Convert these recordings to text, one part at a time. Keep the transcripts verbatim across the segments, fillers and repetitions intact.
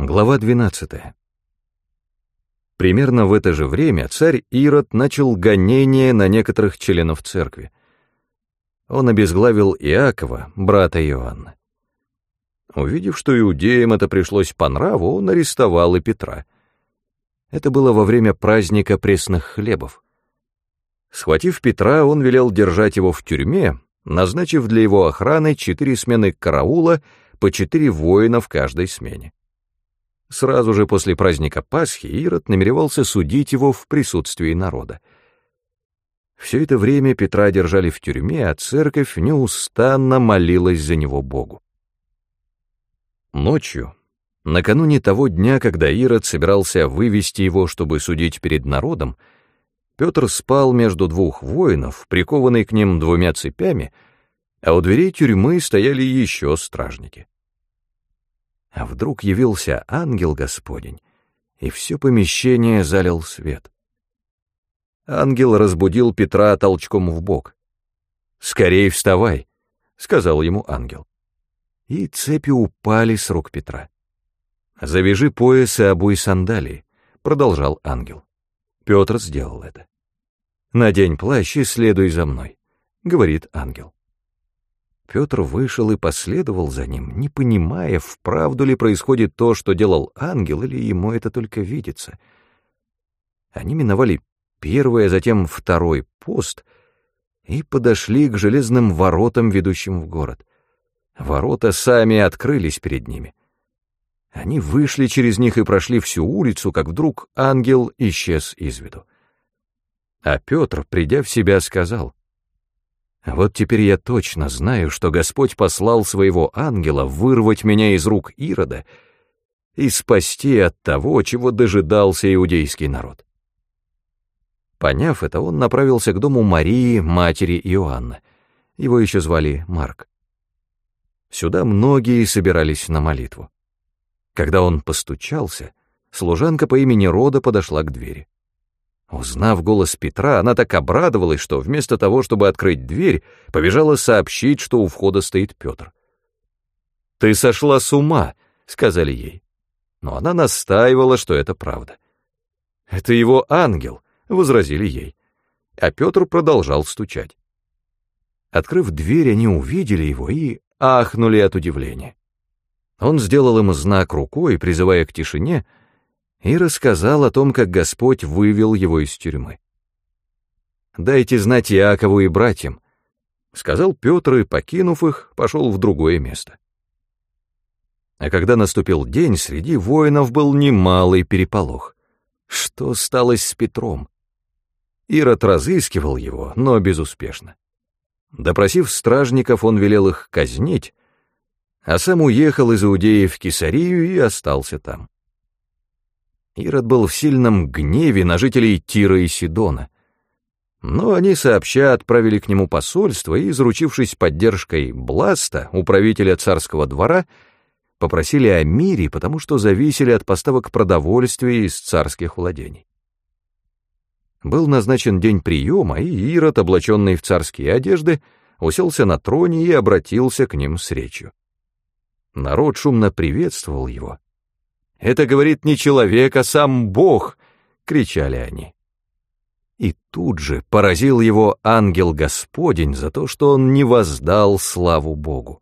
Глава двенадцатая. Примерно в это же время царь Ирод начал гонение на некоторых членов церкви. Он обезглавил Иакова, брата Иоанна. Увидев, что иудеям это пришлось по нраву, он арестовал и Петра. Это было во время праздника пресных хлебов. Схватив Петра, он велел держать его в тюрьме, назначив для его охраны четыре смены караула, по четыре воина в каждой смене. Сразу же после праздника Пасхи Ирод намеревался судить его в присутствии народа. Все это время Петра держали в тюрьме, а церковь неустанно молилась за него Богу. Ночью, накануне того дня, когда Ирод собирался вывести его, чтобы судить перед народом, Петр спал между двух воинов, прикованный к ним двумя цепями, а у дверей тюрьмы стояли еще стражники. А вдруг явился ангел Господень, и все помещение залил свет. Ангел разбудил Петра толчком в бок. «Скорей вставай», — сказал ему ангел. И цепи упали с рук Петра. «Завяжи пояс и обуй сандалии», — продолжал ангел. Петр сделал это. «Надень плащ и следуй за мной», — говорит ангел. Петр вышел и последовал за ним, не понимая, вправду ли происходит то, что делал ангел, или ему это только видится. Они миновали первый, а затем второй пост и подошли к железным воротам, ведущим в город. Ворота сами открылись перед ними. Они вышли через них и прошли всю улицу, как вдруг ангел исчез из виду. А Петр, придя в себя, сказал: «Вот теперь я точно знаю, что Господь послал своего ангела вырвать меня из рук Ирода и спасти от того, чего дожидался иудейский народ». Поняв это, он направился к дому Марии, матери Иоанна. Его еще звали Марк. Сюда многие собирались на молитву. Когда он постучался, служанка по имени Рода подошла к двери. Узнав голос Петра, она так обрадовалась, что вместо того, чтобы открыть дверь, побежала сообщить, что у входа стоит Петр. «Ты сошла с ума», — сказали ей. Но она настаивала, что это правда. «Это его ангел», — возразили ей. А Петр продолжал стучать. Открыв дверь, они увидели его и ахнули от удивления. Он сделал им знак рукой, призывая к тишине, и рассказал о том, как Господь вывел его из тюрьмы. «Дайте знать Иакову и братьям», — сказал Петр, и, покинув их, пошел в другое место. А когда наступил день, среди воинов был немалый переполох. Что сталось с Петром? Ирод разыскивал его, но безуспешно. Допросив стражников, он велел их казнить, а сам уехал из Иудеи в Кесарию и остался там. Ирод был в сильном гневе на жителей Тира и Сидона, но они сообща отправили к нему посольство и, заручившись поддержкой Бласта, управителя царского двора, попросили о мире, потому что зависели от поставок продовольствия из царских владений. Был назначен день приема, и Ирод, облаченный в царские одежды, уселся на троне и обратился к ним с речью. Народ шумно приветствовал его. «Это, говорит, не человек, а сам Бог!» — кричали они. И тут же поразил его ангел Господень за то, что он не воздал славу Богу.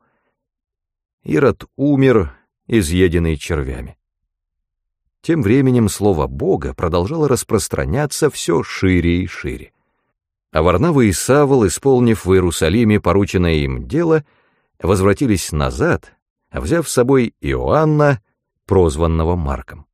Ирод умер, изъеденный червями. Тем временем слово Бога продолжало распространяться все шире и шире. А Варнава и Савл, исполнив в Иерусалиме порученное им дело, возвратились назад, взяв с собой Иоанна, прозванного Марком.